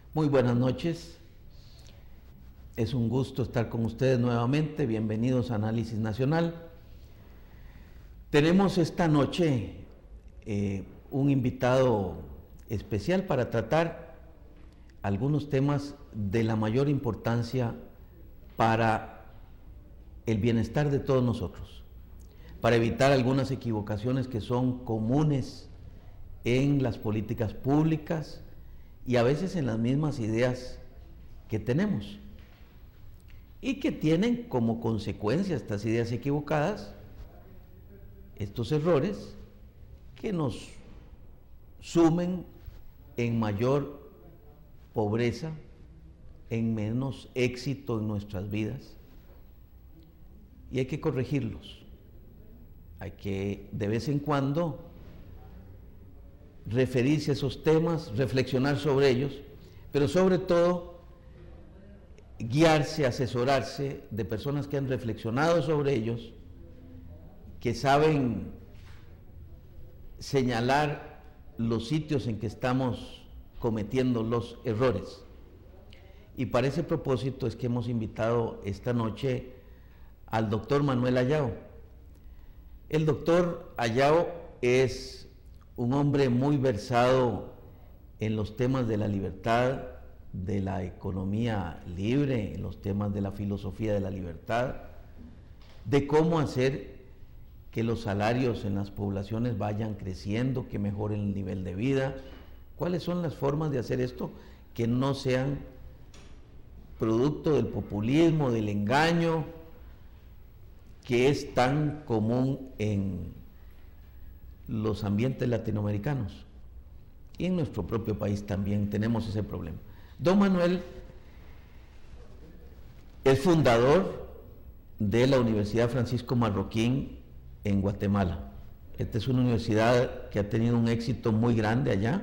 Muy buenas noches. Es un gusto estar con ustedes nuevamente. Bienvenidos a Análisis Nacional. Tenemos esta noche un invitado especial para tratar algunos temas de la mayor importancia para el bienestar de todos nosotros, para evitar algunas equivocaciones que son comunes en las políticas públicas y a veces en las mismas ideas que tenemos y que tienen como consecuencia estas ideas equivocadas, estos errores que nos sumen en mayor pobreza, en menos éxito en nuestras vidas, y hay que corregirlos. Hay que de vez en cuando referirse a esos temas, reflexionar sobre ellos, pero sobre todo guiarse, asesorarse de personas que han reflexionado sobre ellos, que saben señalar los sitios en que estamos cometiendo los errores. Y para ese propósito es que hemos invitado esta noche al doctor Manuel Ayao. El doctor Ayao es un hombre muy versado en los temas de la libertad, de la economía libre, en los temas de la filosofía de la libertad, de cómo hacer que los salarios en las poblaciones vayan creciendo, que mejoren el nivel de vida, cuáles son las formas de hacer esto que no sean producto del populismo, del engaño, que es tan común en los ambientes latinoamericanos. Y en nuestro propio país también tenemos ese problema. Don Manuel es fundador de la Universidad Francisco Marroquín en Guatemala. Esta es una universidad que ha tenido un éxito muy grande allá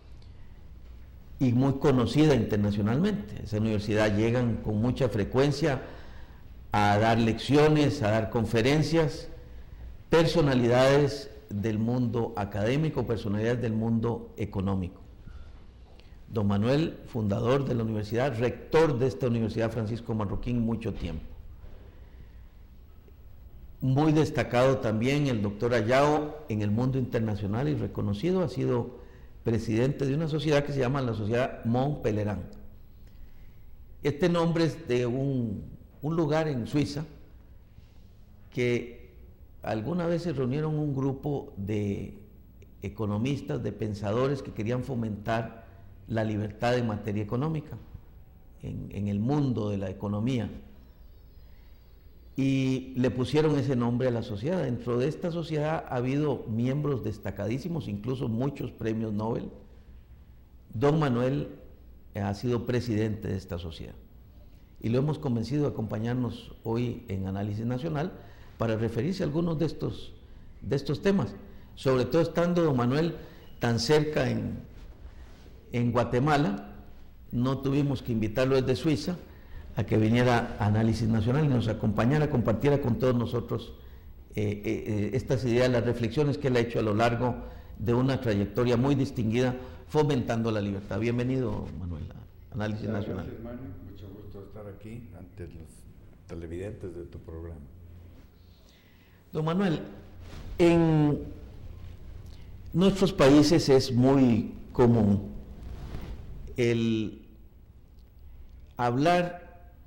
y muy conocida internacionalmente. Esa universidad llegan con mucha frecuencia a dar lecciones, a dar conferencias, personalidades del mundo académico, personalidades del mundo económico. Don Manuel, fundador de la universidad, rector de esta Universidad Francisco Marroquín mucho tiempo. Muy destacado también el doctor Ayao en el mundo internacional y reconocido, ha sido presidente de una sociedad que se llama la Sociedad Mont Pelerin. Este nombre es de un lugar en Suiza que alguna vez se reunieron un grupo de economistas, de pensadores que querían fomentar la libertad en materia económica, en el mundo de la economía. Y le pusieron ese nombre a la sociedad. Dentro de esta sociedad ha habido miembros destacadísimos, incluso muchos premios Nobel. Don Manuel ha sido presidente de esta sociedad. Y lo hemos convencido de acompañarnos hoy en Análisis Nacional para referirse a algunos de estos temas. Sobre todo estando don Manuel tan cerca en Guatemala, no tuvimos que invitarlo desde Suiza a que viniera a Análisis Nacional y nos acompañara, compartiera con todos nosotros estas ideas, las reflexiones que él ha hecho a lo largo de una trayectoria muy distinguida fomentando la libertad. Bienvenido, Manuel, a Análisis Nacional. Gracias, Manu. Mucho gusto estar aquí ante los televidentes de tu programa. Don Manuel, en nuestros países es muy común el hablar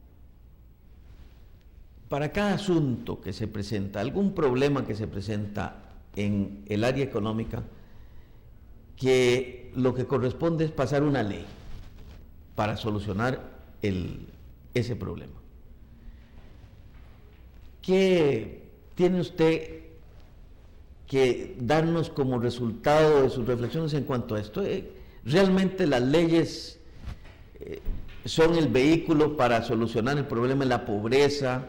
para cada asunto que se presenta, algún problema que se presenta en el área económica, que lo que corresponde es pasar una ley para solucionar ese problema. ¿Qué tiene usted que darnos como resultado de sus reflexiones en cuanto a esto? ¿Realmente las leyes son el vehículo para solucionar el problema de la pobreza,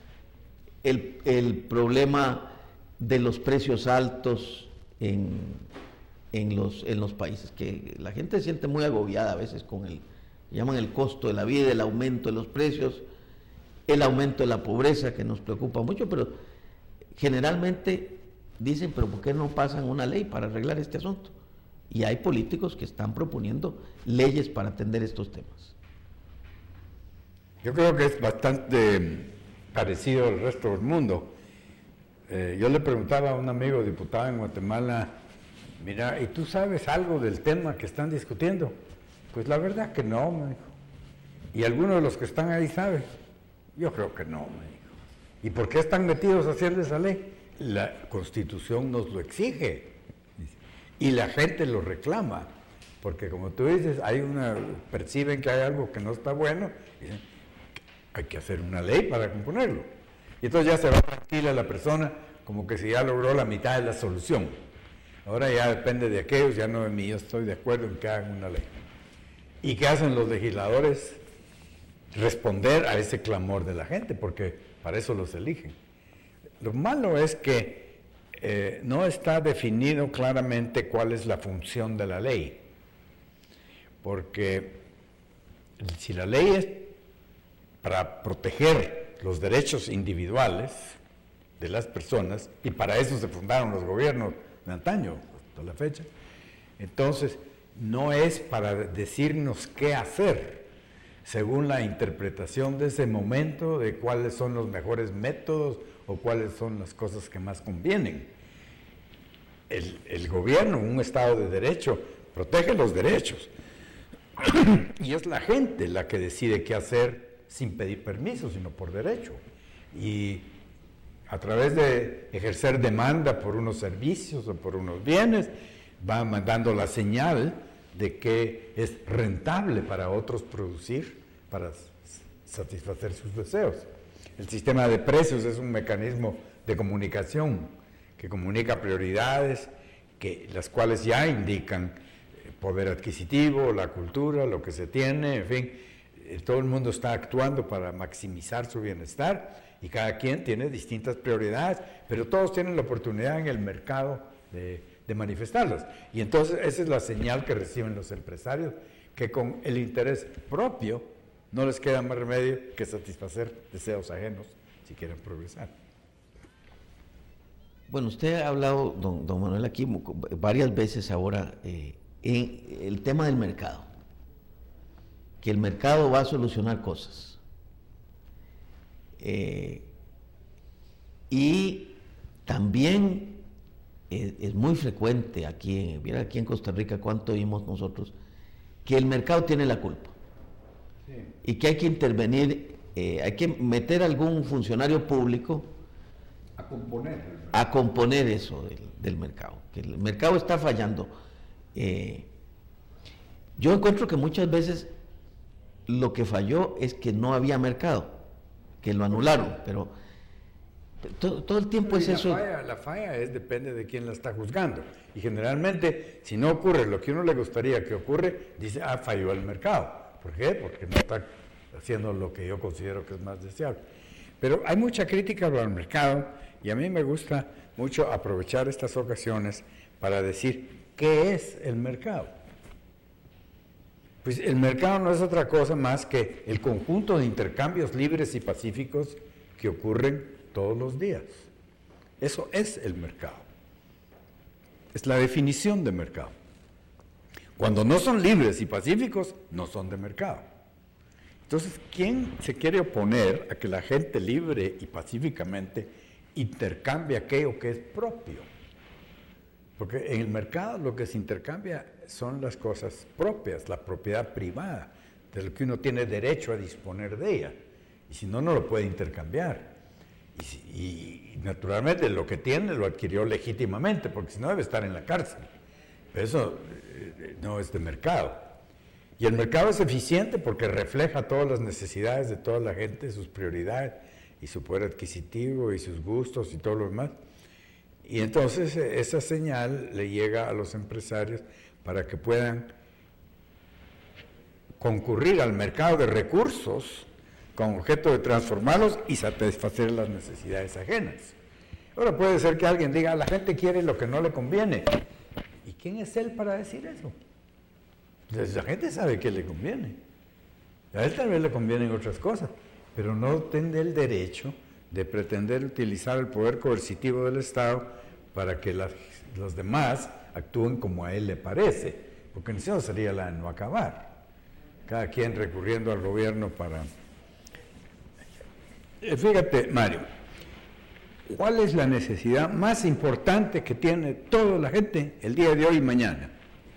el problema de los precios altos en los países? Que la gente se siente muy agobiada a veces con llaman el costo de la vida, el aumento de los precios, el aumento de la pobreza, que nos preocupa mucho, pero generalmente dicen, pero ¿por qué no pasan una ley para arreglar este asunto? Y hay políticos que están proponiendo leyes para atender estos temas. Yo creo que es bastante parecido al resto del mundo. Yo le preguntaba a un amigo diputado en Guatemala, mira, ¿y tú sabes algo del tema que están discutiendo? Pues la verdad que no, me dijo. ¿Y algunos de los que están ahí saben? Yo creo que no, me dijo. ¿Y por qué están metidos haciendo esa ley? La Constitución nos lo exige. Y la gente lo reclama. Porque como tú dices, perciben que hay algo que no está bueno, y dicen, hay que hacer una ley para componerlo. Y entonces ya se va tranquila la persona, como que si ya logró la mitad de la solución. Ahora ya depende de aquellos, ya no de mí, yo estoy de acuerdo en que hagan una ley. ¿Y qué hacen los legisladores? Responder a ese clamor de la gente, porque para eso los eligen. Lo malo es que no está definido claramente cuál es la función de la ley, porque si la ley es para proteger los derechos individuales de las personas, y para eso se fundaron los gobiernos de antaño, hasta la fecha, entonces no es para decirnos qué hacer, según la interpretación de ese momento, de cuáles son los mejores métodos o cuáles son las cosas que más convienen. El gobierno, un Estado de Derecho, protege los derechos. Y es la gente la que decide qué hacer sin pedir permiso, sino por derecho. Y a través de ejercer demanda por unos servicios o por unos bienes, va mandando la señal de que es rentable para otros producir, para satisfacer sus deseos. El sistema de precios es un mecanismo de comunicación que comunica prioridades, las cuales ya indican poder adquisitivo, la cultura, lo que se tiene, en fin, todo el mundo está actuando para maximizar su bienestar y cada quien tiene distintas prioridades, pero todos tienen la oportunidad en el mercado de manifestarlas. Y entonces esa es la señal que reciben los empresarios, que con el interés propio no les queda más remedio que satisfacer deseos ajenos si quieren progresar. Bueno, usted ha hablado, don Manuel, aquí varias veces ahora en el tema del mercado, que el mercado va a solucionar cosas. Y también es muy frecuente aquí en Costa Rica, cuánto oímos nosotros, que el mercado tiene la culpa. Sí. Y que hay que intervenir, hay que meter a algún funcionario público a componer eso del mercado, que el mercado está fallando. Yo encuentro que muchas veces lo que falló es que no había mercado, que lo anularon, pero todo el tiempo es eso. La falla depende de quién la está juzgando. Y generalmente, si no ocurre lo que uno le gustaría que ocurre, dice, falló el mercado. ¿Por qué? Porque no está haciendo lo que yo considero que es más deseable. Pero hay mucha crítica al mercado y a mí me gusta mucho aprovechar estas ocasiones para decir, ¿qué es el mercado? Pues el mercado no es otra cosa más que el conjunto de intercambios libres y pacíficos que ocurren todos los días. Eso es el mercado. Es la definición de mercado. Cuando no son libres y pacíficos, no son de mercado. Entonces, ¿quién se quiere oponer a que la gente libre y pacíficamente intercambie aquello que es propio? Porque en el mercado lo que se intercambia son las cosas propias, la propiedad privada, de lo que uno tiene derecho a disponer de ella. Y si no, no lo puede intercambiar. Y naturalmente lo que tiene lo adquirió legítimamente, porque si no debe estar en la cárcel. Pero eso no es de mercado. Y el mercado es eficiente porque refleja todas las necesidades de toda la gente, sus prioridades, y su poder adquisitivo, y sus gustos, y todo lo demás. Y entonces esa señal le llega a los empresarios para que puedan concurrir al mercado de recursos con objeto de transformarlos y satisfacer las necesidades ajenas. Ahora puede ser que alguien diga, la gente quiere lo que no le conviene. ¿Y quién es él para decir eso? Entonces, la gente sabe que le conviene. A él tal vez le convienen otras cosas, pero no tiene el derecho de pretender utilizar el poder coercitivo del Estado para que los demás actúen como a él le parece, porque eso sería la de no acabar. Cada quien recurriendo al gobierno para... Fíjate, Mario, ¿cuál es la necesidad más importante que tiene toda la gente el día de hoy y mañana?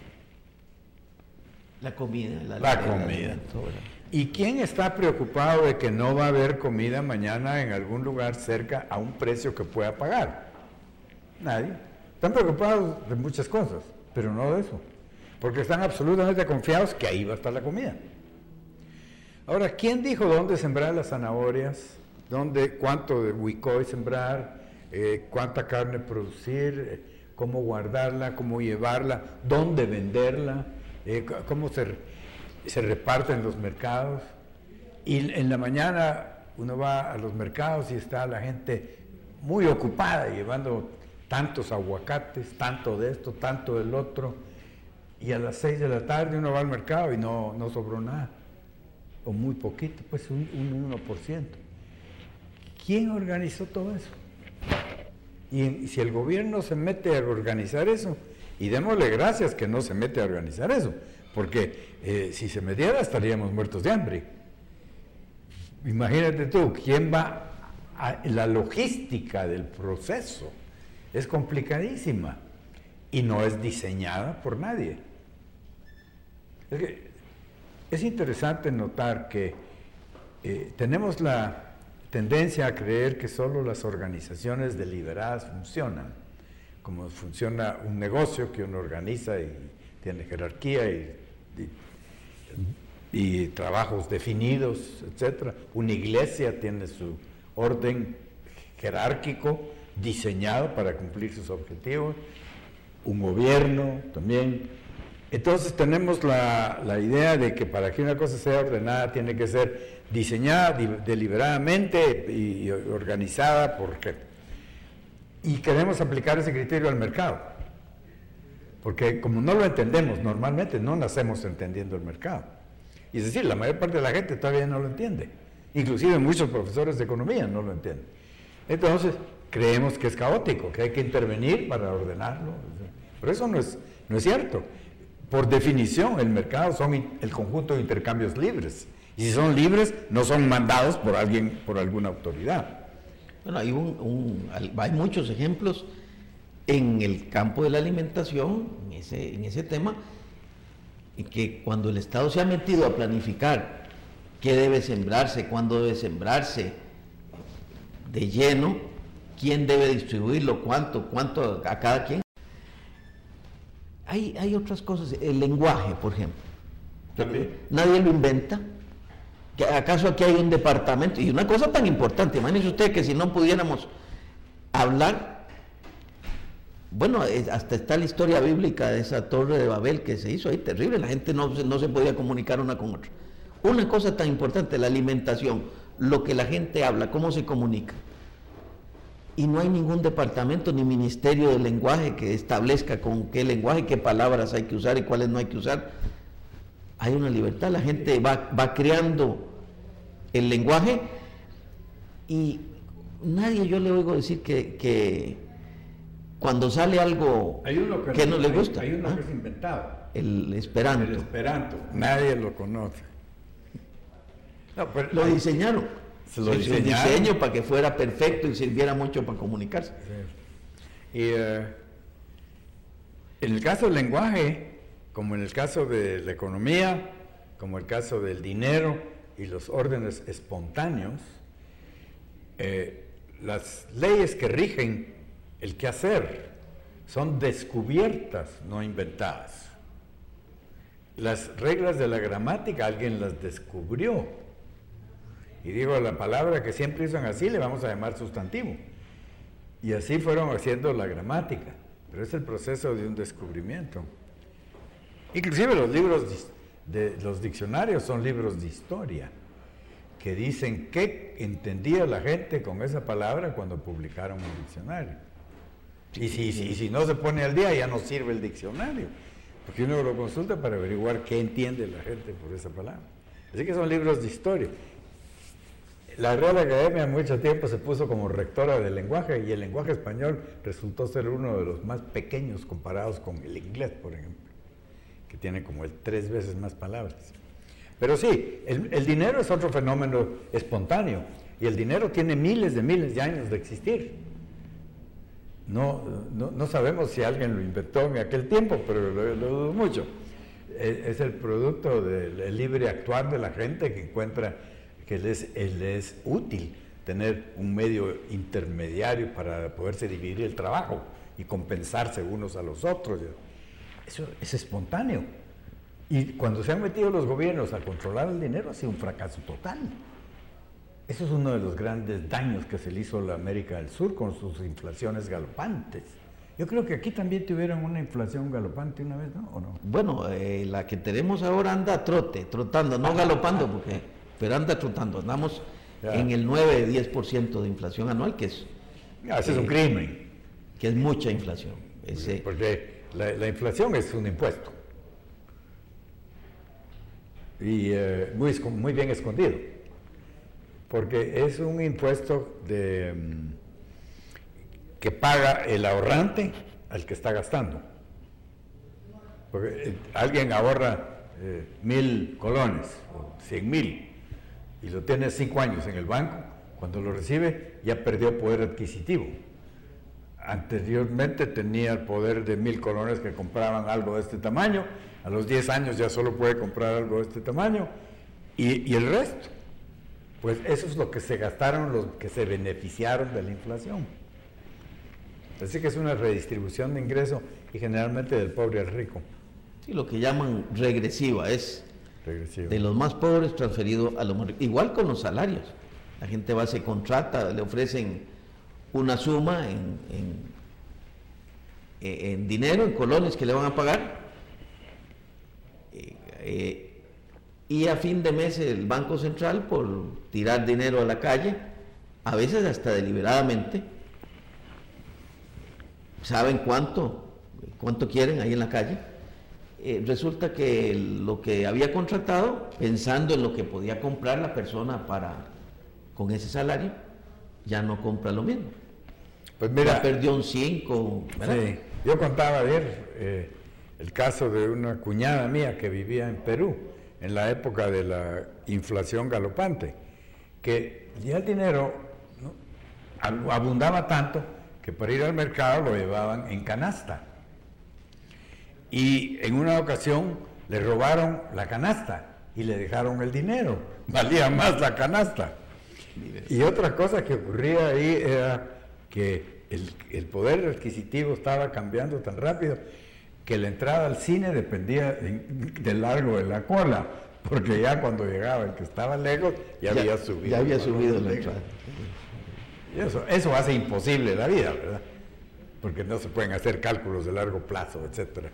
La comida. La comida. ¿Y quién está preocupado de que no va a haber comida mañana en algún lugar cerca a un precio que pueda pagar? Nadie. Están preocupados de muchas cosas, pero no de eso, porque están absolutamente confiados que ahí va a estar la comida. Ahora, ¿quién dijo dónde sembrar las zanahorias? ¿Cuánto de huicoy sembrar? ¿Cuánta carne producir? ¿Cómo guardarla? ¿Cómo llevarla? ¿Dónde venderla? ¿Cómo se reparten los mercados? Y en la mañana uno va a los mercados y está la gente muy ocupada llevando tantos aguacates, tanto de esto, tanto del otro, y a las 6 de la tarde uno va al mercado y no sobró nada, o muy poquito, pues un 1%. ¿Quién organizó todo eso? Y si el gobierno se mete a organizar eso, y démosle gracias que no se mete a organizar eso, porque si se metiera estaríamos muertos de hambre. Imagínate tú, ¿quién va a la logística del proceso? Es complicadísima y no es diseñada por nadie. Es interesante notar que tenemos la tendencia a creer que solo las organizaciones deliberadas funcionan, como funciona un negocio que uno organiza y tiene jerarquía y trabajos definidos, etc. Una iglesia tiene su orden jerárquico diseñado para cumplir sus objetivos, un gobierno también. Entonces tenemos la idea de que para que una cosa sea ordenada tiene que ser diseñada deliberadamente y organizada y queremos aplicar ese criterio al mercado, porque como no lo entendemos normalmente, no nacemos entendiendo el mercado, y es decir, la mayor parte de la gente todavía no lo entiende, inclusive muchos profesores de economía no lo entienden. Entonces creemos que es caótico, que hay que intervenir para ordenarlo, pero eso no es cierto. Por definición, el mercado son el conjunto de intercambios libres. Y si son libres, no son mandados por alguien, por alguna autoridad. Bueno, hay muchos ejemplos en el campo de la alimentación, en ese tema, en que cuando el Estado se ha metido a planificar qué debe sembrarse, cuándo debe sembrarse, de lleno, quién debe distribuirlo, cuánto a cada quien. Hay otras cosas, el lenguaje, por ejemplo. También. Nadie lo inventa. ¿Acaso aquí hay un departamento? Y una cosa tan importante, imagínense usted que si no pudiéramos hablar, bueno, hasta está la historia bíblica de esa torre de Babel que se hizo ahí, terrible, la gente no se podía comunicar una con otra. Una cosa tan importante, la alimentación, lo que la gente habla, cómo se comunica. Y no hay ningún departamento ni ministerio del lenguaje que establezca con qué lenguaje, qué palabras hay que usar y cuáles no hay que usar. Hay una libertad, la gente va creando el lenguaje y nadie yo le oigo decir que cuando sale algo que no le gusta. Hay uno que es inventado. El esperanto. El esperanto, nadie lo conoce. No, pero lo diseñaron. Se lo diseñaron. Un diseño para que fuera perfecto y sirviera mucho para comunicarse. Sí. Y en el caso del lenguaje, como en el caso de la economía, como el caso del dinero y los órdenes espontáneos, las leyes que rigen el quehacer son descubiertas, no inventadas. Las reglas de la gramática alguien las descubrió. Y digo, la palabra que siempre usan así le vamos a llamar sustantivo. Y así fueron haciendo la gramática. Pero es el proceso de un descubrimiento. Inclusive los libros los diccionarios son libros de historia que dicen qué entendía la gente con esa palabra cuando publicaron un diccionario. Y si no se pone al día ya no sirve el diccionario, porque uno lo consulta para averiguar qué entiende la gente por esa palabra. Así que son libros de historia. La Real Academia mucho tiempo se puso como rectora del lenguaje y el lenguaje español resultó ser uno de los más pequeños comparados con el inglés, por ejemplo, que tiene como 3 veces más palabras. Pero sí, el dinero es otro fenómeno espontáneo y el dinero tiene miles de años de existir. No sabemos si alguien lo inventó en aquel tiempo, pero lo dudo mucho. Es el producto del libre actuar de la gente que encuentra que les es útil tener un medio intermediario para poderse dividir el trabajo y compensarse unos a los otros. Eso es espontáneo. Y cuando se han metido los gobiernos a controlar el dinero ha sido un fracaso total. Eso es uno de los grandes daños que se le hizo a la América del Sur con sus inflaciones galopantes. Yo creo que aquí también tuvieron una inflación galopante una vez, ¿no? ¿O no? Bueno, la que tenemos ahora anda trotando, no galopando, pero anda trotando. Andamos en el 9-10% de inflación anual, que es... Ese es un crimen. Que es mucha inflación. Porque la inflación es un impuesto. Y muy bien escondido. Porque es un impuesto que paga el ahorrante al que está gastando. Porque alguien ahorra 1,000 colones o 100,000 y lo tiene 5 años en el banco, cuando lo recibe ya perdió poder adquisitivo. Anteriormente tenía el poder de 1,000 colones que compraban algo de este tamaño, a los 10 años ya solo puede comprar algo de este tamaño y el resto. Pues eso es lo que se gastaron los que se beneficiaron de la inflación. Así que es una redistribución de ingresos y generalmente del pobre al rico. Sí, lo que llaman regresiva, es de los más pobres transferido a los más ricos. Igual con los salarios. La gente va, se contrata, le ofrecen una suma en dinero, en colones que le van a pagar. Y a fin de mes el Banco Central, por tirar dinero a la calle, a veces hasta deliberadamente, saben cuánto quieren ahí en la calle, resulta que lo que había contratado, pensando en lo que podía comprar la persona con ese salario, ya no compra lo mismo. Pues mira, ya perdió un 5, ¿verdad? Sí, yo contaba ayer el caso de una cuñada mía que vivía en Perú, en la época de la inflación galopante, que ya el dinero abundaba tanto que para ir al mercado lo llevaban en canasta. Y en una ocasión le robaron la canasta y le dejaron el dinero, valía más la canasta. Y otra cosa que ocurría ahí era que el poder adquisitivo estaba cambiando tan rápido que la entrada al cine dependía del largo de la cola, porque ya cuando llegaba el que estaba lejos ya había subido. Ya había subido la entrada. Y eso hace imposible la vida, ¿verdad? Porque no se pueden hacer cálculos de largo plazo, etcétera.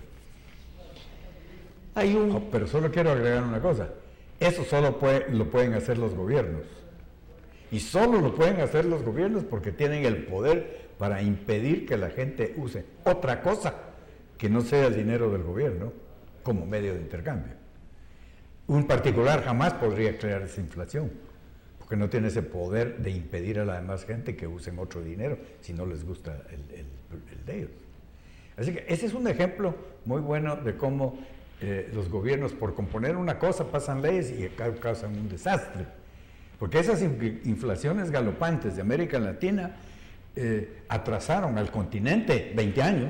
Pero solo quiero agregar una cosa. Eso solo lo pueden hacer los gobiernos. Y solo lo pueden hacer los gobiernos porque tienen el poder para impedir que la gente use otra cosa que no sea el dinero del gobierno como medio de intercambio. Un particular jamás podría crear esa inflación, porque no tiene ese poder de impedir a la demás gente que usen otro dinero si no les gusta el de ellos. Así que ese es un ejemplo muy bueno de cómo los gobiernos, por componer una cosa, pasan leyes y causan un desastre. Porque esas inflaciones galopantes de América Latina atrasaron al continente 20 años.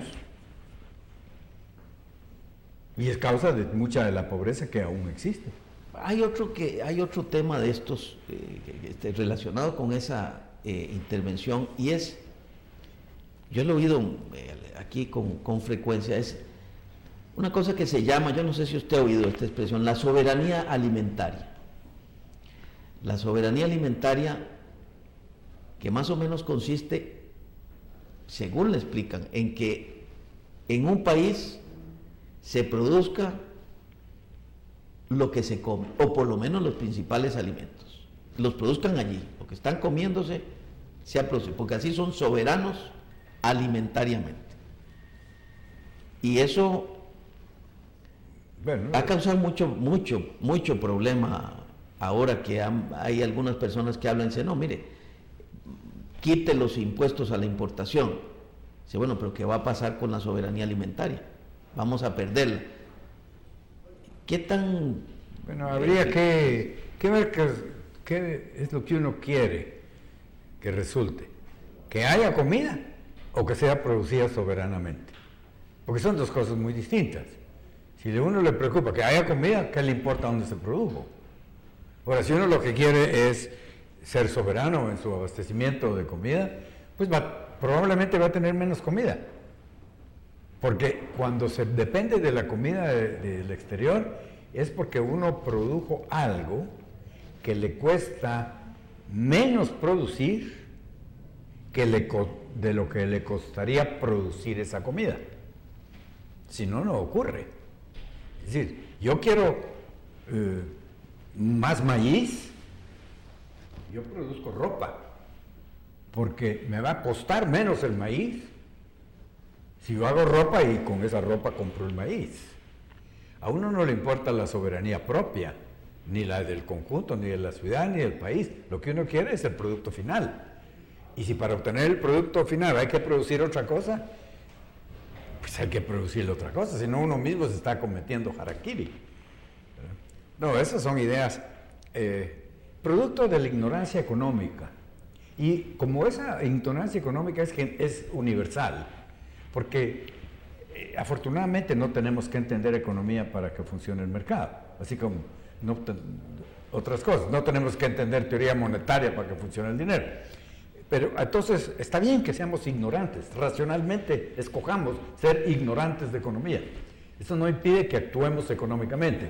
Y es causa de mucha de la pobreza que aún existe. Hay otro tema de estos relacionado con esa intervención, y es, yo lo he oído aquí con frecuencia, es una cosa que se llama, yo no sé si usted ha oído esta expresión, la soberanía alimentaria. La soberanía alimentaria, que más o menos consiste, según le explican, en que en un país se produzca lo que se come, o por lo menos los principales alimentos, los produzcan allí, lo que están comiéndose sea producido, porque así son soberanos alimentariamente. Y eso ha causado mucho problema ahora que hay algunas personas que hablan, dicen, no, mire, quite los impuestos a la importación. Dice, bueno, pero ¿qué va a pasar con la soberanía alimentaria? Vamos a perderla. ¿Qué tan...? Bueno, habría que ver qué es lo que uno quiere que resulte. Que haya comida o que sea producida soberanamente. Porque son dos cosas muy distintas. Si a uno le preocupa que haya comida, ¿qué le importa dónde se produjo? Ahora, si uno lo que quiere es ser soberano en su abastecimiento de comida, pues probablemente va a tener menos comida. Porque cuando se depende de la comida del exterior, es porque uno produjo algo que le cuesta menos producir de lo que le costaría producir esa comida. Si no, no ocurre. Es decir, yo quiero más maíz, yo produzco ropa, porque me va a costar menos el maíz si yo hago ropa y con esa ropa compro el maíz. A uno no le importa la soberanía propia, ni la del conjunto, ni de la ciudad, ni del país. Lo que uno quiere es el producto final. Y si para obtener el producto final hay que producir otra cosa, pues hay que producir otra cosa, si no uno mismo se está cometiendo harakiri. No, esas son ideas producto de la ignorancia económica. Y como esa ignorancia económica es universal, porque afortunadamente no tenemos que entender economía para que funcione el mercado, así como otras cosas, no tenemos que entender teoría monetaria para que funcione el dinero. Pero entonces está bien que seamos ignorantes, racionalmente escojamos ser ignorantes de economía. Eso no impide que actuemos económicamente.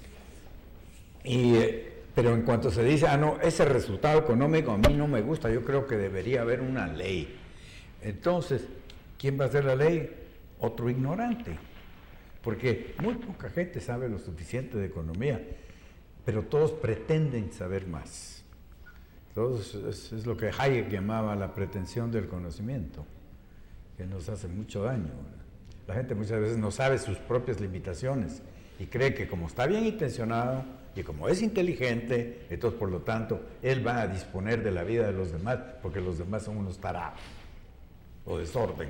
Pero en cuanto se dice, no, ese resultado económico a mí no me gusta, yo creo que debería haber una ley. Entonces, ¿quién va a hacer la ley? Otro ignorante. Porque muy poca gente sabe lo suficiente de economía, pero todos pretenden saber más. Entonces, es lo que Hayek llamaba la pretensión del conocimiento, que nos hace mucho daño. La gente muchas veces no sabe sus propias limitaciones y cree que como está bien intencionado y como es inteligente, entonces por lo tanto él va a disponer de la vida de los demás porque los demás son unos tarados o desorden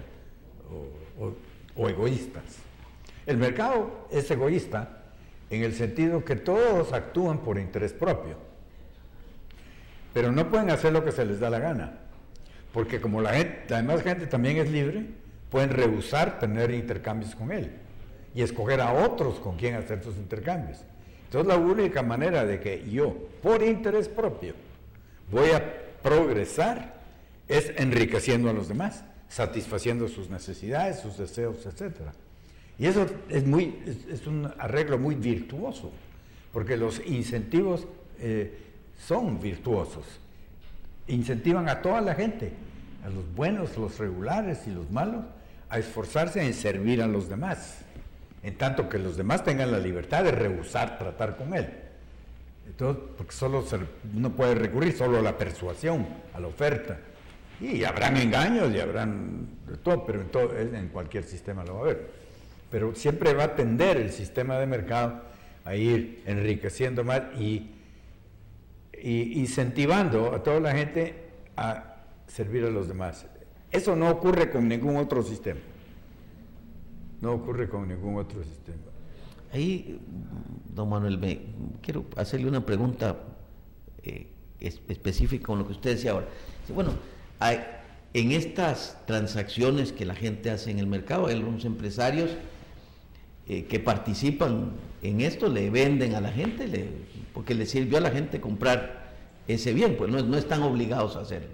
o egoístas. El mercado es egoísta en el sentido que todos actúan por interés propio. Pero no pueden hacer lo que se les da la gana, porque como la demás gente también es libre, pueden rehusar tener intercambios con él y escoger a otros con quien hacer sus intercambios. Entonces la única manera de que yo, por interés propio, voy a progresar es enriqueciendo a los demás, satisfaciendo sus necesidades, sus deseos, etc. Y eso es un arreglo muy virtuoso, porque los incentivos son virtuosos, incentivan a toda la gente, a los buenos, los regulares y los malos, a esforzarse en servir a los demás, en tanto que los demás tengan la libertad de rehusar tratar con él. Entonces, porque uno puede recurrir solo a la persuasión, a la oferta, y habrán engaños y habrán de todo, pero en cualquier sistema lo va a haber. Pero siempre va a tender el sistema de mercado a ir enriqueciendo más y incentivando a toda la gente a servir a los demás. Eso no ocurre con ningún otro sistema. No ocurre con ningún otro sistema. Ahí, don Manuel, quiero hacerle una pregunta específica con lo que usted decía ahora. Bueno, en estas transacciones que la gente hace en el mercado, hay algunos empresarios que participan en esto, le venden a la gente, porque le sirvió a la gente comprar ese bien, pues no están obligados a hacerlo.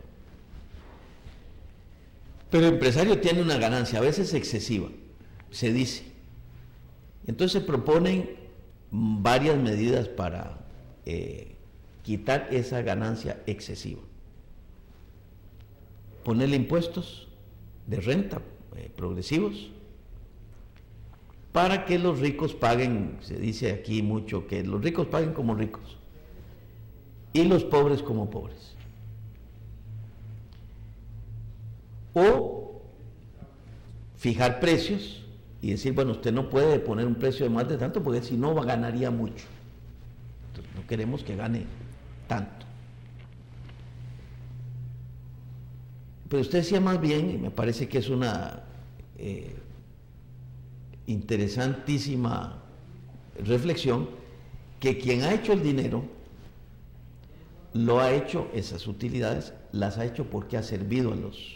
Pero el empresario tiene una ganancia, a veces excesiva, se dice. Entonces se proponen varias medidas para quitar esa ganancia excesiva. Ponerle impuestos de renta progresivos, para que los ricos paguen, se dice aquí mucho, que los ricos paguen como ricos y los pobres como pobres. O fijar precios y decir, bueno, usted no puede poner un precio de más de tanto porque si no ganaría mucho. Entonces, no queremos que gane tanto. Pero usted decía más bien, y me parece que es una interesantísima reflexión, que quien ha hecho el dinero lo ha hecho, esas utilidades las ha hecho porque ha servido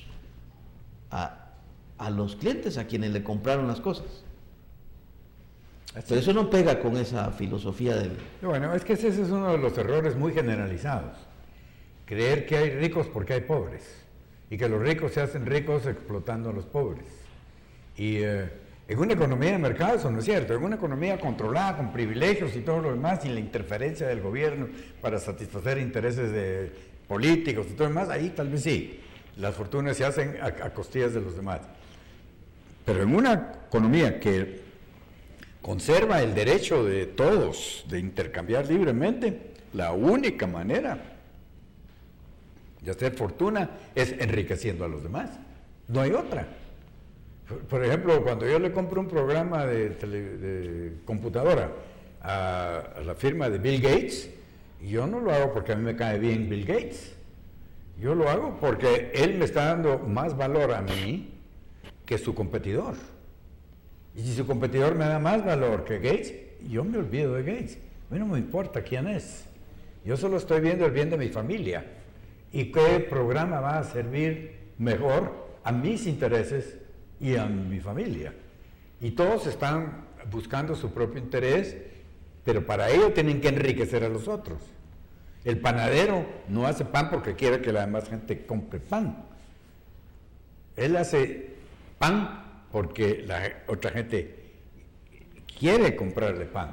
a los clientes, a quienes le compraron las cosas. Pero eso no pega con esa filosofía del... Bueno, es que ese es uno de los errores muy generalizados. Creer que hay ricos porque hay pobres, y que los ricos se hacen ricos explotando a los pobres. Y en una economía de mercado eso no es cierto. En una economía controlada, con privilegios y todo lo demás, y la interferencia del gobierno para satisfacer intereses de políticos y todo lo demás, ahí tal vez sí, las fortunas se hacen a costillas de los demás. Pero en una economía que conserva el derecho de todos de intercambiar libremente, la única manera de hacer fortuna es enriqueciendo a los demás. No hay otra. Por ejemplo, cuando yo le compro un programa de computadora a la firma de Bill Gates, yo no lo hago porque a mí me cae bien Bill Gates. Yo lo hago porque él me está dando más valor a mí que su competidor. Y si su competidor me da más valor que Gates, yo me olvido de Gates. A mí no me importa quién es. Yo solo estoy viendo el bien de mi familia. ¿Y qué programa va a servir mejor a mis intereses y a mi familia? Y todos están buscando su propio interés, pero para ello tienen que enriquecer a los otros. El panadero no hace pan porque quiere que la demás gente compre pan. Él hace pan porque la otra gente quiere comprarle pan.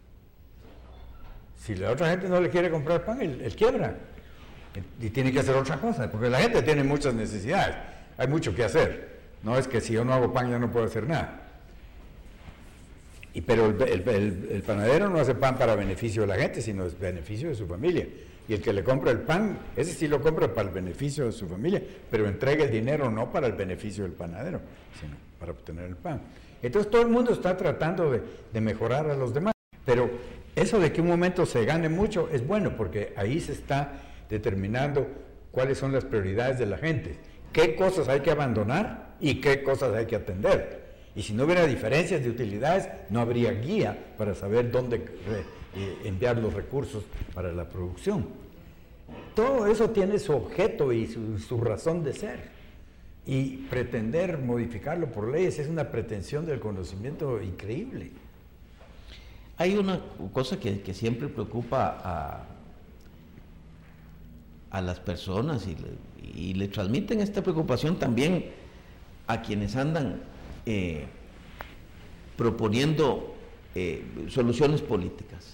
Si la otra gente no le quiere comprar pan, él quiebra. Y tiene que hacer otra cosa, porque la gente tiene muchas necesidades. Hay mucho que hacer. No es que si yo no hago pan ya no puedo hacer nada. Pero el panadero no hace pan para beneficio de la gente, sino es beneficio de su familia. Y el que le compra el pan, ese sí lo compra para el beneficio de su familia, pero entrega el dinero no para el beneficio del panadero, sino para obtener el pan. Entonces todo el mundo está tratando de mejorar a los demás. Pero eso de que un momento se gane mucho es bueno, porque ahí se está determinando cuáles son las prioridades de la gente, qué cosas hay que abandonar y qué cosas hay que atender. Y si no hubiera diferencias de utilidades, no habría guía para saber dónde enviar los recursos para la producción. Todo eso tiene su objeto y su razón de ser. Y pretender modificarlo por leyes es una pretensión del conocimiento increíble. Hay una cosa que siempre preocupa a las personas y le transmiten esta preocupación también a quienes andan proponiendo soluciones políticas,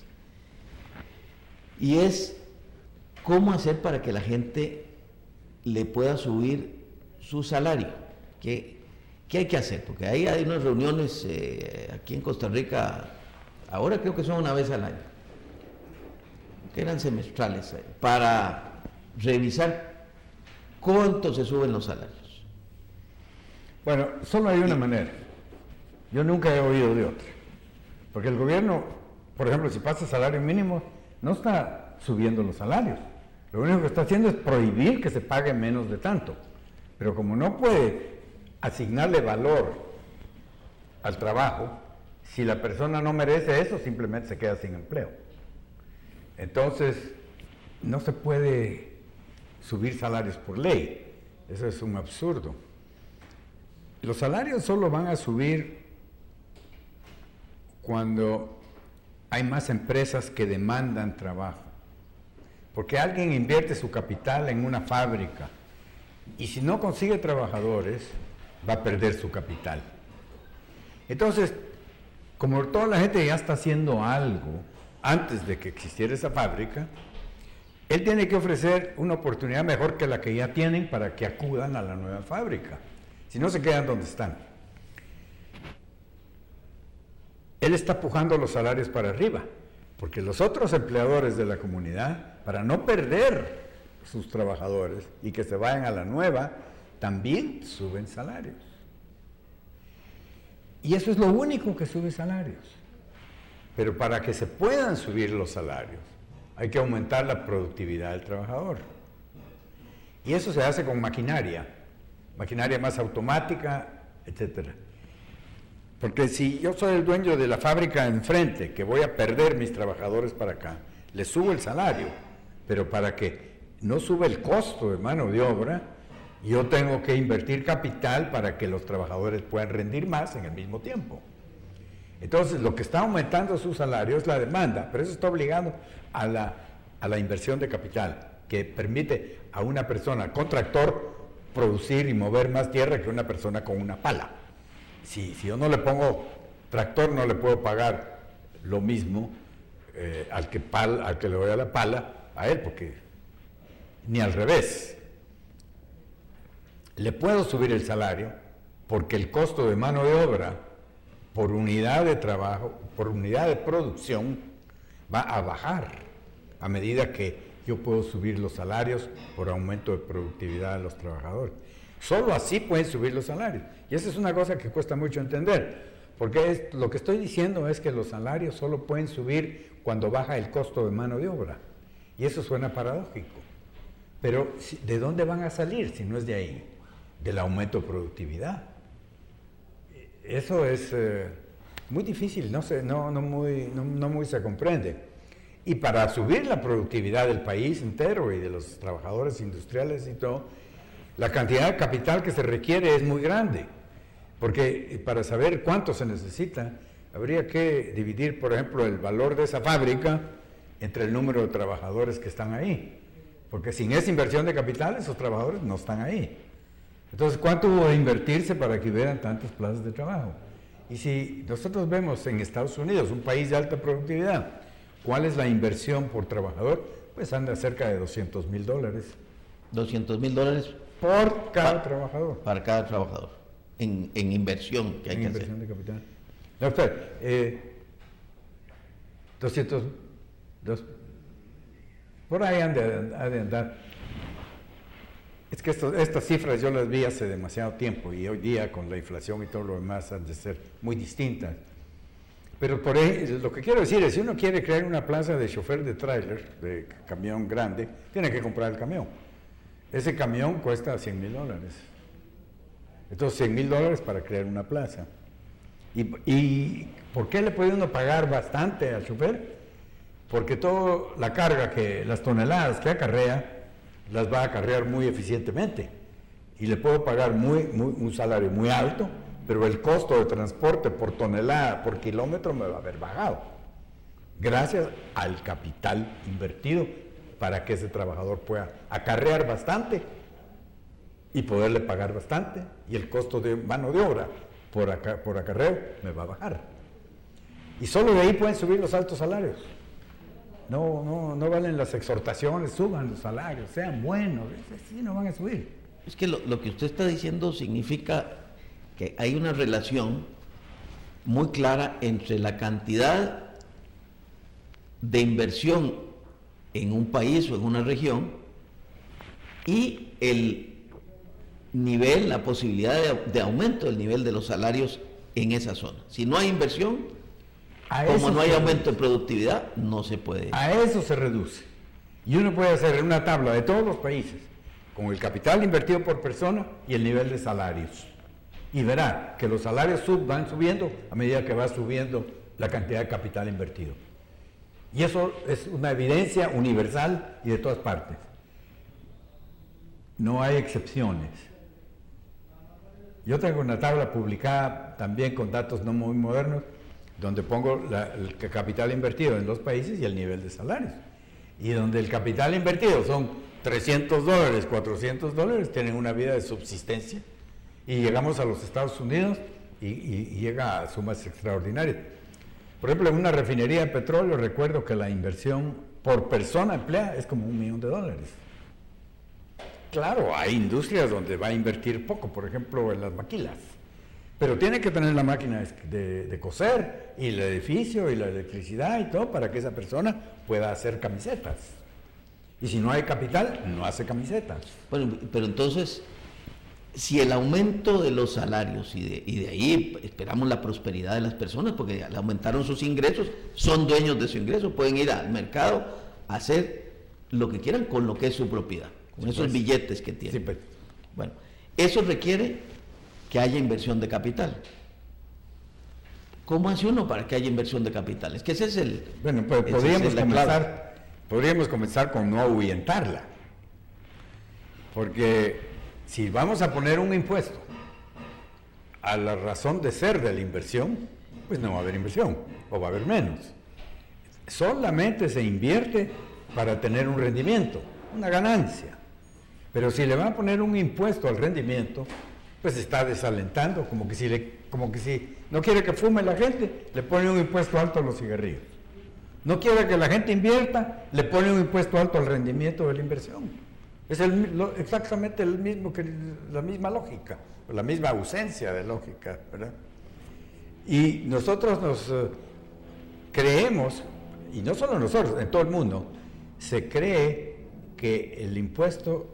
y es cómo hacer para que la gente le pueda subir su salario. ¿Qué hay que hacer? Porque ahí hay unas reuniones aquí en Costa Rica, ahora creo que son una vez al año, que eran semestrales, para revisar cuánto se suben los salarios. Bueno, solo hay una manera. Yo nunca he oído de otra. Porque el gobierno, por ejemplo, si pasa salario mínimo, no está subiendo los salarios. Lo único que está haciendo es prohibir que se pague menos de tanto. Pero como no puede asignarle valor al trabajo, si la persona no merece eso, simplemente se queda sin empleo. Entonces, no se puede subir salarios por ley. Eso es un absurdo. Los salarios solo van a subir cuando hay más empresas que demandan trabajo. Porque alguien invierte su capital en una fábrica y si no consigue trabajadores, va a perder su capital. Entonces, como toda la gente ya está haciendo algo antes de que existiera esa fábrica, él tiene que ofrecer una oportunidad mejor que la que ya tienen para que acudan a la nueva fábrica. Si no, se quedan donde están. Él está empujando los salarios para arriba, porque los otros empleadores de la comunidad, para no perder sus trabajadores y que se vayan a la nueva, también suben salarios. Y eso es lo único que sube salarios. Pero para que se puedan subir los salarios, hay que aumentar la productividad del trabajador. Y eso se hace con maquinaria más automática, etcétera. Porque si yo soy el dueño de la fábrica enfrente, que voy a perder mis trabajadores para acá, les subo el salario, pero para que no sube el costo de mano de obra, yo tengo que invertir capital para que los trabajadores puedan rendir más en el mismo tiempo. Entonces, lo que está aumentando su salario es la demanda, pero eso está obligado a la inversión de capital, que permite a una persona con tractor producir y mover más tierra que una persona con una pala. Si yo no le pongo tractor, no le puedo pagar lo mismo al que le doy a la pala, a él, porque ni al revés. Le puedo subir el salario porque el costo de mano de obra por unidad de trabajo, por unidad de producción, va a bajar a medida que yo puedo subir los salarios por aumento de productividad de los trabajadores. Solo así pueden subir los salarios. Y esa es una cosa que cuesta mucho entender, porque lo que estoy diciendo es que los salarios solo pueden subir cuando baja el costo de mano de obra. Y eso suena paradójico. Pero, ¿de dónde van a salir si no es de ahí? Del aumento de productividad. Eso es muy difícil, no muy se comprende. Y para subir la productividad del país entero y de los trabajadores industriales y todo, la cantidad de capital que se requiere es muy grande, porque para saber cuánto se necesita, habría que dividir, por ejemplo, el valor de esa fábrica entre el número de trabajadores que están ahí, porque sin esa inversión de capital, esos trabajadores no están ahí. Entonces, ¿cuánto hubo de invertirse para que hubieran tantas plazas de trabajo? Y si nosotros vemos en Estados Unidos, un país de alta productividad, ¿cuál es la inversión por trabajador? Pues anda cerca de $200,000. $200,000 por cada trabajador. Para cada trabajador, en inversión que hay que hacer. En inversión de capital. No, espera, 200, por ahí ha de andar. Es que estas cifras yo las vi hace demasiado tiempo y hoy día con la inflación y todo lo demás han de ser muy distintas. Pero por ahí, lo que quiero decir es, si uno quiere crear una plaza de chofer de tráiler, de camión grande, tiene que comprar el camión. Ese camión cuesta $100,000. Entonces, $100,000 para crear una plaza. ¿Y por qué le puede uno pagar bastante al chofer? Porque toda la carga, las toneladas que acarrea, las va a acarrear muy eficientemente. Y le puedo pagar un salario muy alto, pero el costo de transporte por tonelada, por kilómetro, me va a haber bajado. Gracias al capital invertido para que ese trabajador pueda acarrear bastante y poderle pagar bastante, y el costo de mano de obra por acarreo me va a bajar. Y solo de ahí pueden subir los altos salarios. No valen las exhortaciones, suban los salarios, sean buenos, así no van a subir. Es que lo que usted está diciendo significa que hay una relación muy clara entre la cantidad de inversión en un país o en una región y el nivel, la posibilidad de aumento del nivel de los salarios en esa zona. Si no hay inversión, como no hay aumento de productividad, no se puede. A eso se reduce. Y uno puede hacer una tabla de todos los países con el capital invertido por persona y el nivel de salarios. Y verá que los salarios van subiendo a medida que va subiendo la cantidad de capital invertido. Y eso es una evidencia universal y de todas partes. No hay excepciones. Yo tengo una tabla publicada también con datos no muy modernos, donde pongo el capital invertido en los países y el nivel de salarios. Y donde el capital invertido son $300, $400, tienen una vida de subsistencia. Y llegamos a los Estados Unidos y llega a sumas extraordinarias. Por ejemplo, en una refinería de petróleo, recuerdo que la inversión por persona empleada es como $1 millón. Claro, hay industrias donde va a invertir poco, por ejemplo, en las maquilas. Pero tiene que tener la máquina de coser y el edificio y la electricidad y todo para que esa persona pueda hacer camisetas. Y si no hay capital, no hace camisetas. Bueno, pero entonces, si el aumento de los salarios y de ahí esperamos la prosperidad de las personas, porque aumentaron sus ingresos, son dueños de su ingreso, pueden ir al mercado hacer lo que quieran con lo que es su propiedad, con esos billetes que tienen. Sí, pues. Bueno, eso requiere que haya inversión de capital. ¿Cómo hace uno para que haya inversión de capital? Es que ese es el... Bueno, pues podríamos comenzar con no ahuyentarla. Porque si vamos a poner un impuesto a la razón de ser de la inversión, pues no va a haber inversión, o va a haber menos. Solamente se invierte para tener un rendimiento, una ganancia. Pero si le van a poner un impuesto al rendimiento, pues está desalentando, como que si no quiere que fume la gente, le pone un impuesto alto a los cigarrillos. No quiere que la gente invierta, le pone un impuesto alto al rendimiento de la inversión. Es exactamente la misma lógica, la misma ausencia de lógica, ¿verdad? Y nosotros nos creemos, y no solo nosotros, en todo el mundo, se cree que el impuesto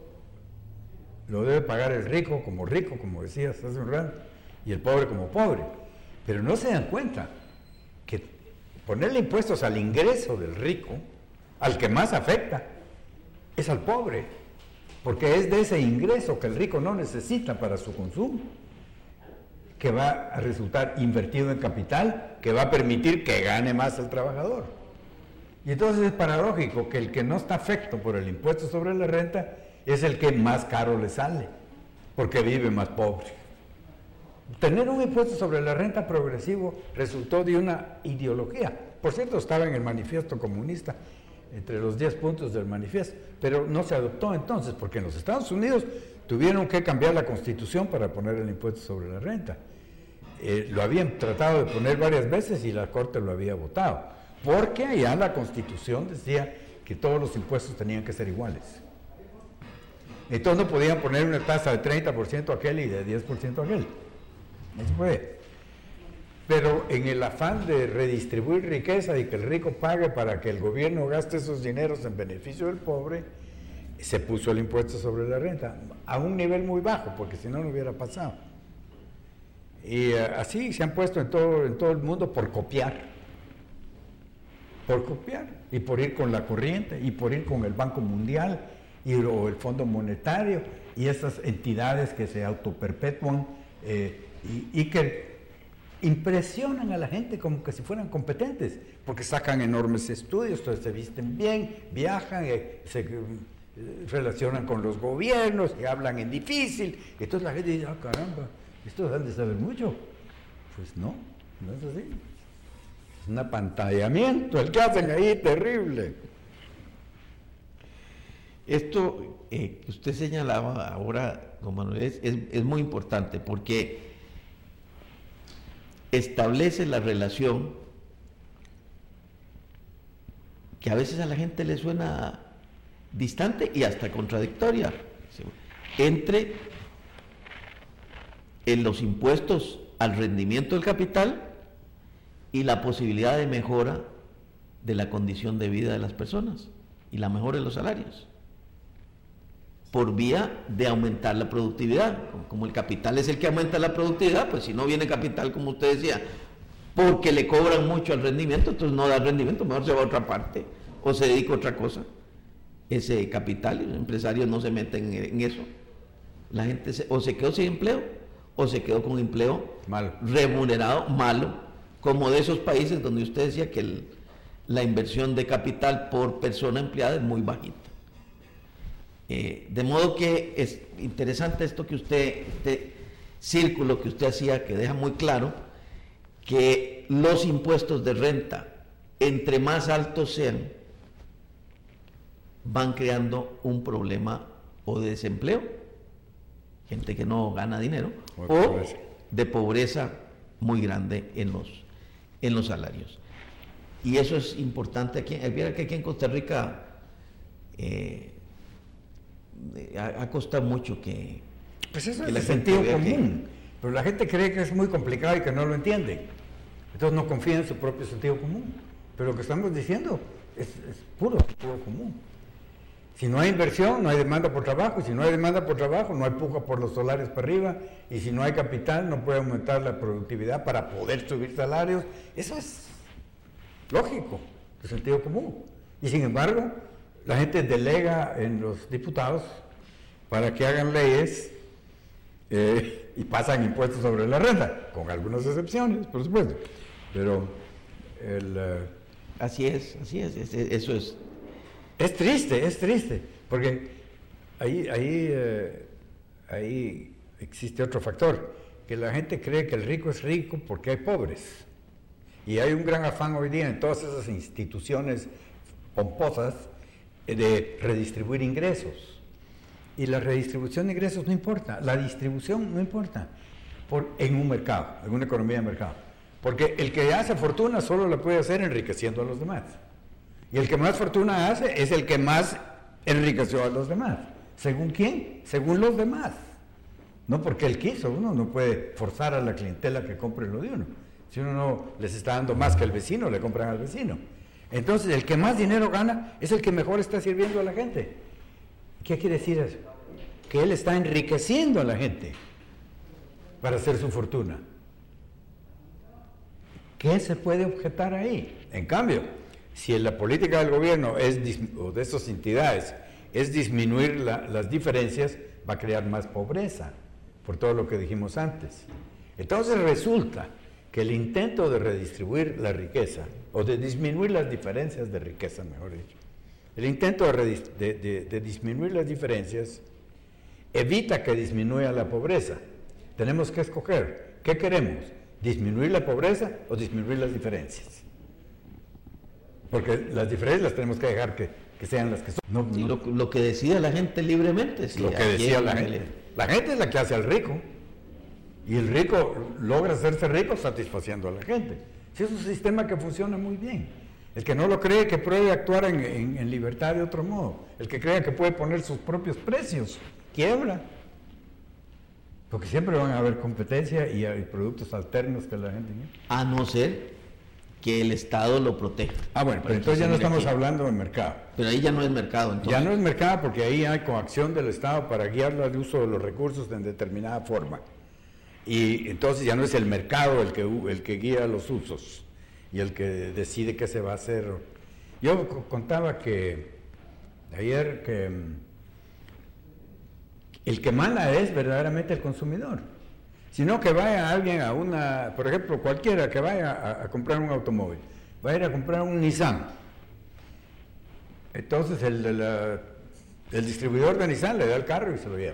lo debe pagar el rico, como decías hace un rato, y el pobre como pobre. Pero no se dan cuenta que ponerle impuestos al ingreso del rico, al que más afecta, es al pobre, porque es de ese ingreso que el rico no necesita para su consumo, que va a resultar invertido en capital, que va a permitir que gane más el trabajador. Y entonces es paradójico que el que no está afecto por el impuesto sobre la renta es el que más caro le sale, porque vive más pobre. Tener un impuesto sobre la renta progresivo resultó de una ideología. Por cierto, estaba en el manifiesto comunista, entre los 10 puntos del manifiesto, pero no se adoptó entonces, porque en los Estados Unidos tuvieron que cambiar la Constitución para poner el impuesto sobre la renta. Lo habían tratado de poner varias veces y la Corte lo había votado, porque allá la Constitución decía que todos los impuestos tenían que ser iguales. Entonces no podían poner una tasa de 30% a aquel y de 10% a aquel. No se puede. Pero en el afán de redistribuir riqueza y que el rico pague para que el gobierno gaste esos dineros en beneficio del pobre, se puso el impuesto sobre la renta a un nivel muy bajo, porque si no, no hubiera pasado. Y así se han puesto en todo el mundo por copiar, y por ir con la corriente, y por ir con el Banco Mundial, o el Fondo Monetario, y esas entidades que se autoperpetúan y que impresionan a la gente como que si fueran competentes, porque sacan enormes estudios, entonces se visten bien, viajan, se relacionan con los gobiernos, y hablan en difícil, y entonces la gente dice, ah, caramba, estos han de saber mucho. Pues no es así. Es un apantallamiento el que hacen ahí, terrible. Esto que usted señalaba ahora, don Manuel, es muy importante, porque establece la relación que a veces a la gente le suena distante y hasta contradictoria entre los impuestos al rendimiento del capital y la posibilidad de mejora de la condición de vida de las personas y la mejora de los salarios, por vía de aumentar la productividad. Como el capital es el que aumenta la productividad, pues si no viene capital, como usted decía, porque le cobran mucho al rendimiento, entonces no da rendimiento, mejor se va a otra parte o se dedica a otra cosa. Ese capital, y los empresarios no se meten en eso. La gente o se quedó sin empleo o se quedó con empleo malo, remunerado, malo, como de esos países donde usted decía que la inversión de capital por persona empleada es muy bajita. De modo que es interesante esto que este círculo que usted hacía, que deja muy claro que los impuestos de renta, entre más altos sean, van creando un problema o de desempleo, gente que no gana dinero, o de pobreza muy grande en los salarios. Y eso es importante aquí. Viera que aquí en Costa Rica ha costado mucho que... Pues eso es el sentido común, pero la gente cree que es muy complicado y que no lo entiende. Entonces no confía en su propio sentido común. Pero lo que estamos diciendo es puro sentido común. Si no hay inversión, no hay demanda por trabajo, y si no hay demanda por trabajo, no hay puja por los salarios para arriba, y si no hay capital, no puede aumentar la productividad para poder subir salarios. Eso es lógico, de sentido común. Y sin embargo, la gente delega en los diputados para que hagan leyes y pasan impuestos sobre la renta, con algunas excepciones, por supuesto. Pero así es, eso es. Es triste, porque ahí existe otro factor, que la gente cree que el rico es rico porque hay pobres. Y hay un gran afán hoy día en todas esas instituciones pomposas de redistribuir ingresos. Y la redistribución de ingresos no importa, la distribución no importa en un mercado, en una economía de mercado. Porque el que hace fortuna solo la puede hacer enriqueciendo a los demás. Y el que más fortuna hace es el que más enriqueció a los demás. ¿Según quién? Según los demás. No porque él quiso, uno no puede forzar a la clientela que compre lo de uno. Si uno no les está dando más que al vecino, le compran al vecino. Entonces, el que más dinero gana es el que mejor está sirviendo a la gente. ¿Qué quiere decir eso? Que él está enriqueciendo a la gente para hacer su fortuna. ¿Qué se puede objetar ahí? En cambio, si la política del gobierno o de esas entidades es disminuir las diferencias, va a crear más pobreza, por todo lo que dijimos antes. Entonces resulta que el intento de redistribuir la riqueza, o de disminuir las diferencias de riqueza, mejor dicho, el intento de disminuir las diferencias evita que disminuya la pobreza. Tenemos que escoger, ¿qué queremos? ¿Disminuir la pobreza o disminuir las diferencias? Porque las diferencias las tenemos que dejar que sean las que son. Sí, lo que decida la gente libremente. Sí, lo que decida la gente. La gente es la que hace al rico. Y el rico logra hacerse rico satisfaciendo a la gente. Sí, es un sistema que funciona muy bien. El que no lo cree, que pruebe actuar en libertad de otro modo. El que crea que puede poner sus propios precios, quiebra. Porque siempre van a haber competencia y hay productos alternos que la gente... A no ser que el Estado lo proteja. Bueno, pero entonces ya no estamos hablando de mercado. Pero ahí ya no es mercado, entonces. Ya no es mercado porque ahí hay coacción del Estado para guiar el uso de los recursos en determinada forma. Y entonces ya no es el mercado el que guía los usos y el que decide qué se va a hacer. Yo contaba ayer que el que manda es verdaderamente el consumidor. Sino que vaya alguien por ejemplo, cualquiera que vaya a comprar un automóvil, va a ir a comprar un Nissan. Entonces el distribuidor de Nissan le da el carro y se lo lleva.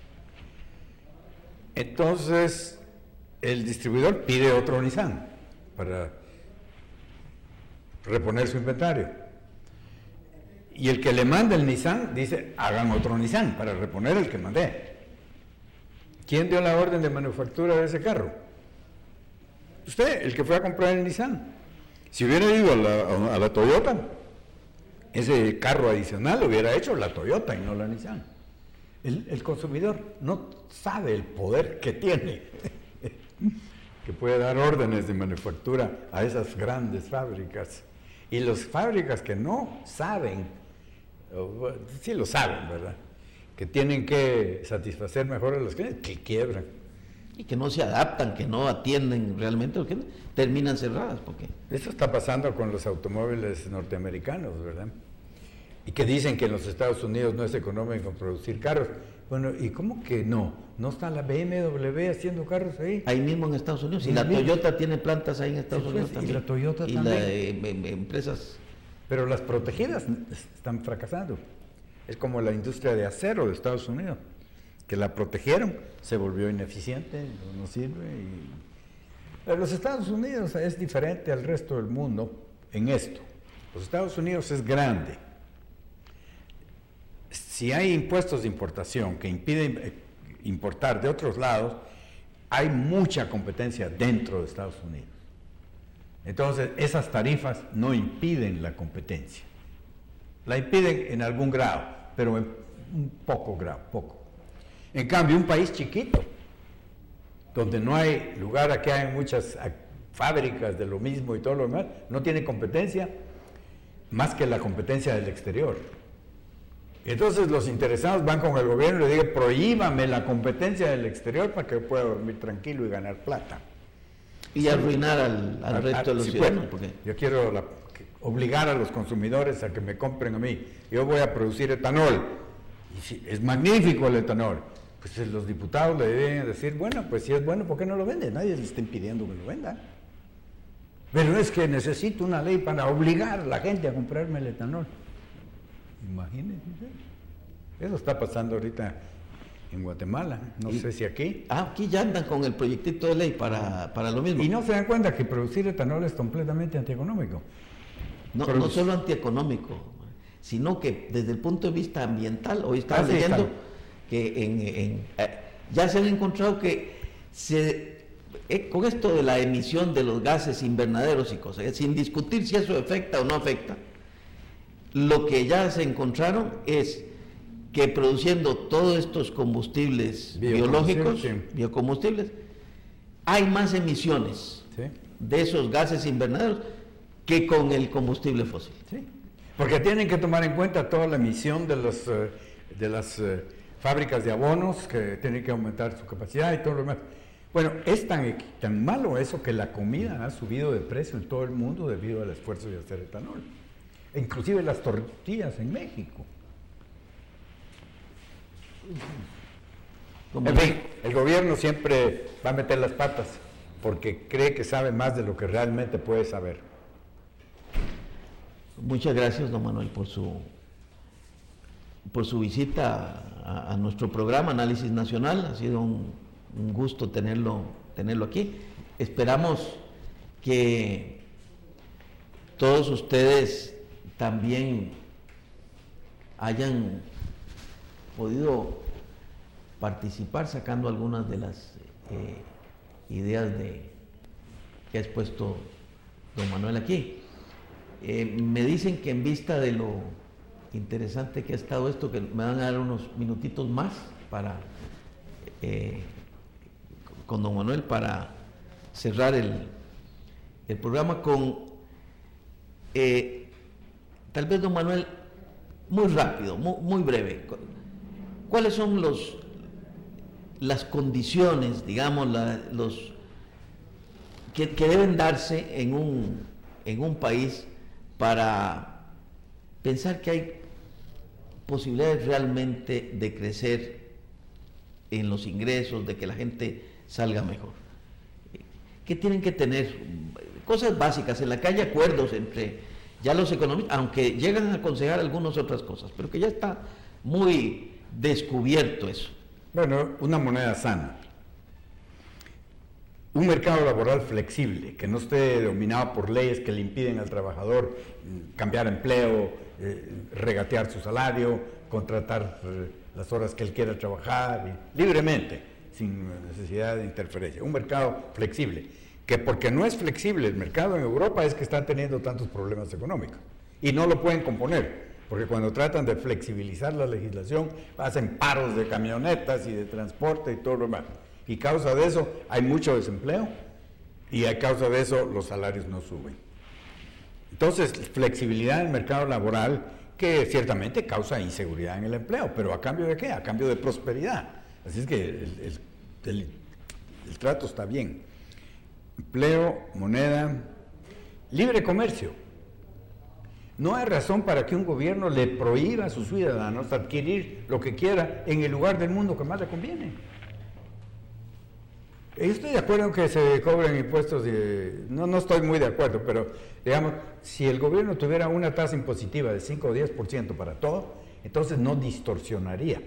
Entonces el distribuidor pide otro Nissan para reponer su inventario. Y el que le manda el Nissan dice, hagan otro Nissan para reponer el que mandé. ¿Quién dio la orden de manufactura de ese carro? Usted, el que fue a comprar el Nissan. Si hubiera ido a la Toyota, ese carro adicional lo hubiera hecho la Toyota y no la Nissan. El consumidor no sabe el poder que tiene, que puede dar órdenes de manufactura a esas grandes fábricas. Y las fábricas que no saben, sí lo saben, ¿verdad?, que tienen que satisfacer mejor a los clientes, que quiebran. Y que no se adaptan, que no atienden realmente, porque terminan cerradas. Porque eso está pasando con los automóviles norteamericanos, ¿verdad? Y que dicen que en los Estados Unidos no es económico producir carros. Bueno, ¿y cómo que no? ¿No está la BMW haciendo carros ahí? Ahí mismo en Estados Unidos. Y la Toyota tiene plantas ahí en Estados Unidos también. Y la Toyota también. Y empresas. Pero las protegidas están fracasando. Es como la industria de acero de Estados Unidos, que la protegieron, se volvió ineficiente, no sirve. Pero los Estados Unidos es diferente al resto del mundo en esto. Los Estados Unidos es grande. Si hay impuestos de importación que impiden importar de otros lados, hay mucha competencia dentro de Estados Unidos. Entonces, esas tarifas no impiden la competencia. La impiden en algún grado, pero en un poco grado, poco. En cambio, un país chiquito, donde no hay lugar, aquí hay muchas fábricas de lo mismo y todo lo demás, no tiene competencia más que la competencia del exterior. Entonces los interesados van con el gobierno y le dicen, prohíbame la competencia del exterior para que pueda dormir tranquilo y ganar plata. Y arruinar al resto de los ciudadanos. Yo quiero obligar a los consumidores a que me compren a mí. Yo voy a producir etanol. Y si es magnífico el etanol. Pues los diputados le deben decir, bueno, pues si es bueno, ¿por qué no lo venden? Nadie le está impidiendo que lo vendan. Pero es que necesito una ley para obligar a la gente a comprarme el etanol. Imagínense. Eso está pasando ahorita en Guatemala, no sé si aquí. Aquí ya andan con el proyectito de ley para lo mismo. Y no se dan cuenta que producir etanol es completamente antieconómico. No solo antieconómico, sino que desde el punto de vista ambiental, hoy estaba leyendo que ya se han encontrado que con esto de la emisión de los gases invernaderos y cosas, sin discutir si eso afecta o no afecta, lo que ya se encontraron es que produciendo todos estos combustibles biológicos, biocombustibles, hay más emisiones de esos gases invernaderos que con el combustible fósil. Sí, porque tienen que tomar en cuenta toda la emisión de las fábricas de abonos, que tienen que aumentar su capacidad y todo lo demás. Bueno, es tan malo eso que la comida ha subido de precio en todo el mundo debido al esfuerzo de hacer etanol. Inclusive las tortillas en México. En fin, el gobierno siempre va a meter las patas porque cree que sabe más de lo que realmente puede saber. Muchas gracias, don Manuel, por su visita a nuestro programa Análisis Nacional. Ha sido un gusto tenerlo aquí. Esperamos que todos ustedes también hayan podido participar sacando algunas de las ideas que ha expuesto don Manuel aquí. Me dicen que en vista de lo interesante que ha estado esto, que me van a dar unos minutitos más con don Manuel para cerrar el programa con tal vez don Manuel, muy rápido, muy breve. ¿Cuáles son las condiciones, digamos, que deben darse en un país para pensar que hay posibilidades realmente de crecer en los ingresos, de que la gente salga mejor? ¿Qué tienen que tener? Cosas básicas, en la que haya acuerdos entre ya los economistas, aunque llegan a aconsejar algunas otras cosas, pero que ya está muy descubierto eso. Bueno, una moneda sana, un mercado laboral flexible, que no esté dominado por leyes que le impiden al trabajador cambiar empleo, regatear su salario, contratar las horas que él quiera trabajar libremente, sin necesidad de interferencia. Un mercado flexible, que porque no es flexible el mercado en Europa es que están teniendo tantos problemas económicos y no lo pueden componer. Porque cuando tratan de flexibilizar la legislación, hacen paros de camionetas y de transporte y todo lo demás. Y causa de eso hay mucho desempleo y a causa de eso los salarios no suben. Entonces, flexibilidad en el mercado laboral que ciertamente causa inseguridad en el empleo, pero ¿a cambio de qué? A cambio de prosperidad. Así es que el trato está bien. Empleo, moneda, libre comercio. No hay razón para que un gobierno le prohíba a sus ciudadanos adquirir lo que quiera en el lugar del mundo que más le conviene. Yo estoy de acuerdo en que se cobren impuestos, no estoy muy de acuerdo, pero digamos, si el gobierno tuviera una tasa impositiva de 5 o 10% para todo, entonces no distorsionaría.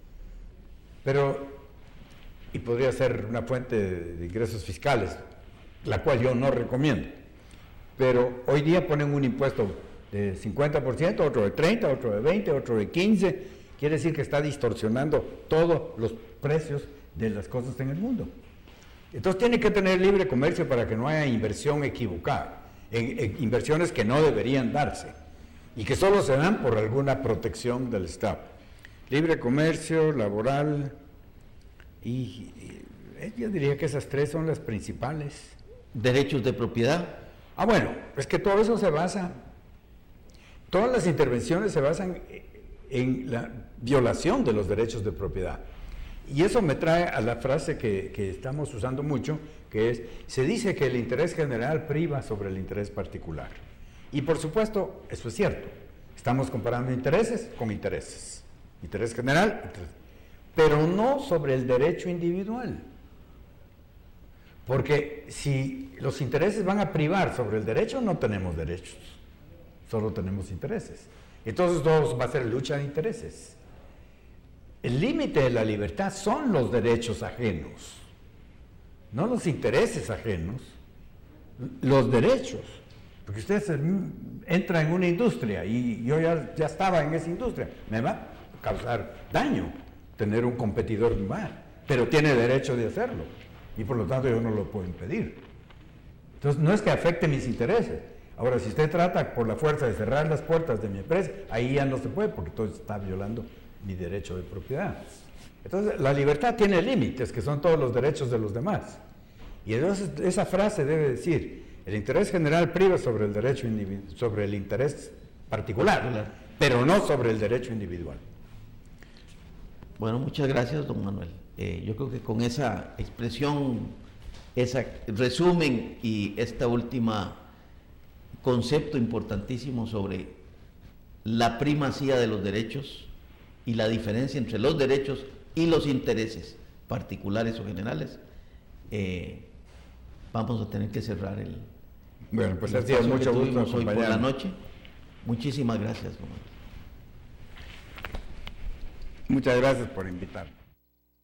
Y podría ser una fuente de ingresos fiscales, la cual yo no recomiendo. Pero hoy día ponen un impuesto de 50%, otro de 30%, otro de 20%, otro de 15%, quiere decir que está distorsionando todos los precios de las cosas en el mundo. Entonces tiene que tener libre comercio para que no haya inversión equivocada, en inversiones que no deberían darse y que solo se dan por alguna protección del Estado. Libre comercio, laboral yo diría que esas tres son las principales. ¿Derechos de propiedad? Bueno, es que todo eso se basa... Todas las intervenciones se basan en la violación de los derechos de propiedad. Y eso me trae a la frase que estamos usando mucho, que es, se dice que el interés general priva sobre el interés particular. Y por supuesto, eso es cierto, estamos comparando intereses con intereses, interés general, pero no sobre el derecho individual. Porque si los intereses van a privar sobre el derecho, no tenemos derechos, solo tenemos intereses. Entonces todo va a ser lucha de intereses. El límite de la libertad son los derechos ajenos, no los intereses ajenos, los derechos. Porque usted entra en una industria y yo ya estaba en esa industria, me va a causar daño tener un competidor más, pero tiene derecho de hacerlo y por lo tanto yo no lo puedo impedir. Entonces no es que afecte mis intereses. Ahora, si usted trata por la fuerza de cerrar las puertas de mi empresa, ahí ya no se puede porque entonces está violando mi derecho de propiedad. Entonces la libertad tiene límites, que son todos los derechos de los demás. Y entonces esa frase debe decir: el interés general priva sobre el derecho sobre el interés particular, pero no sobre el derecho individual. Bueno, muchas gracias, don Manuel. Yo creo que con esa expresión, ese resumen y esta última concepto importantísimo sobre la primacía de los derechos y la diferencia entre los derechos y los intereses particulares o generales, vamos a tener que cerrar el... Bueno, pues ha sido mucho gusto hoy por la acompañarnos. noche. Muchísimas gracias, don Manuel. Muchas gracias por invitarme.